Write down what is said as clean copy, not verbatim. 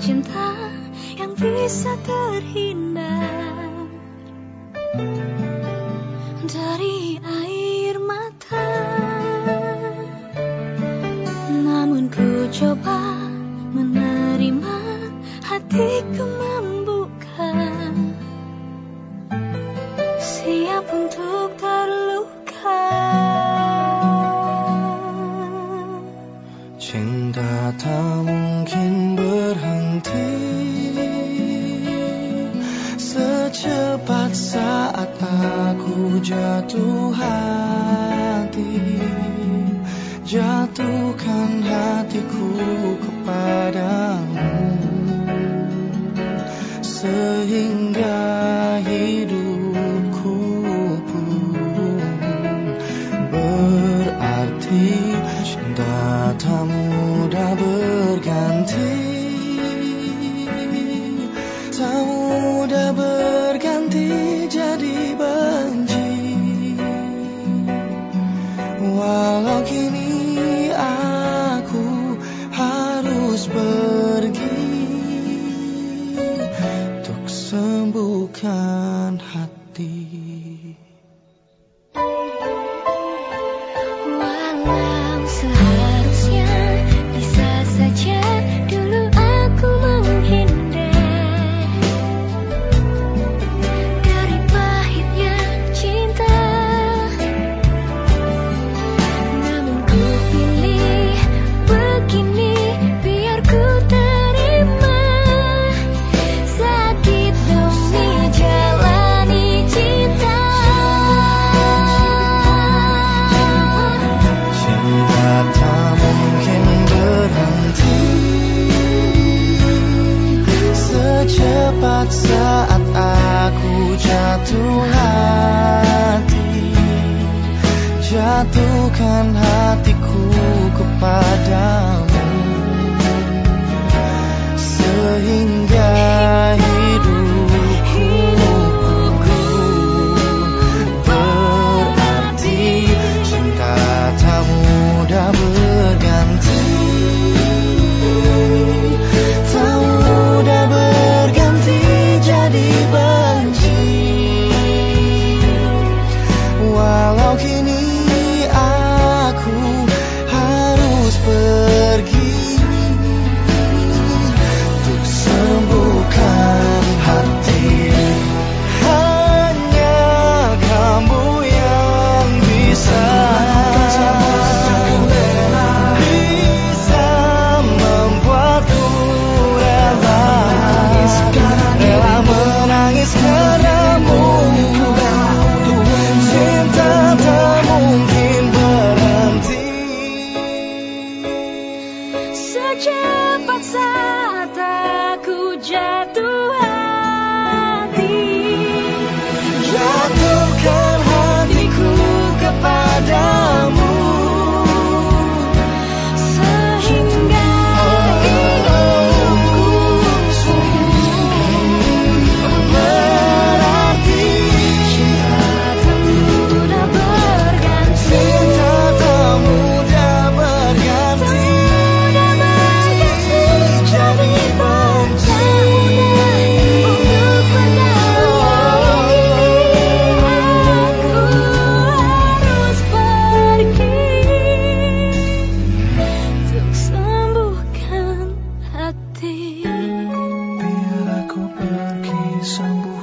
cinta yang bisa terhindar dari air mata. Namun ku coba menerima, hatiku membuka, siap untuk terluka. Cinta tak mungkin berhenti secepat saat aku jatuh hati. Jatuhkan hatiku kepadamu sehingga hidupku pun berarti. Cinta tak mudah berganti, tak mudah berganti jadi benci. Walau kini aku harus pergi untuk sembuhkan hati. Walau seharusnya bisa saja dulu aku menghindar dari pahitnya cinta, namun ku pilih begini biar ku terima sakit demi jalani cinta. Cinta tak mungkin berhenti secepat saat aku jatuh hati. Jatuhkan hatiku kepadamu sehingga hidupku berarti. Cinta tak mudah berganti, tak mudah berganti jadi benci. Walau kini aku harus pergi untuk sembuhkan hati. Hanya kamu yang bisa membuatku rela menangis karenamu. Cinta tak mungkin berhenti Secepat saat aku jatuh hati. jatuhkan hatiku kepadamu Sehingga hidupku berarti. tak mudah berganti. Cinta tak mudah berganti jadi benci. Untuk berdamai aku harus pergi untuk sembuhkan hati. Biar aku pergi sembuh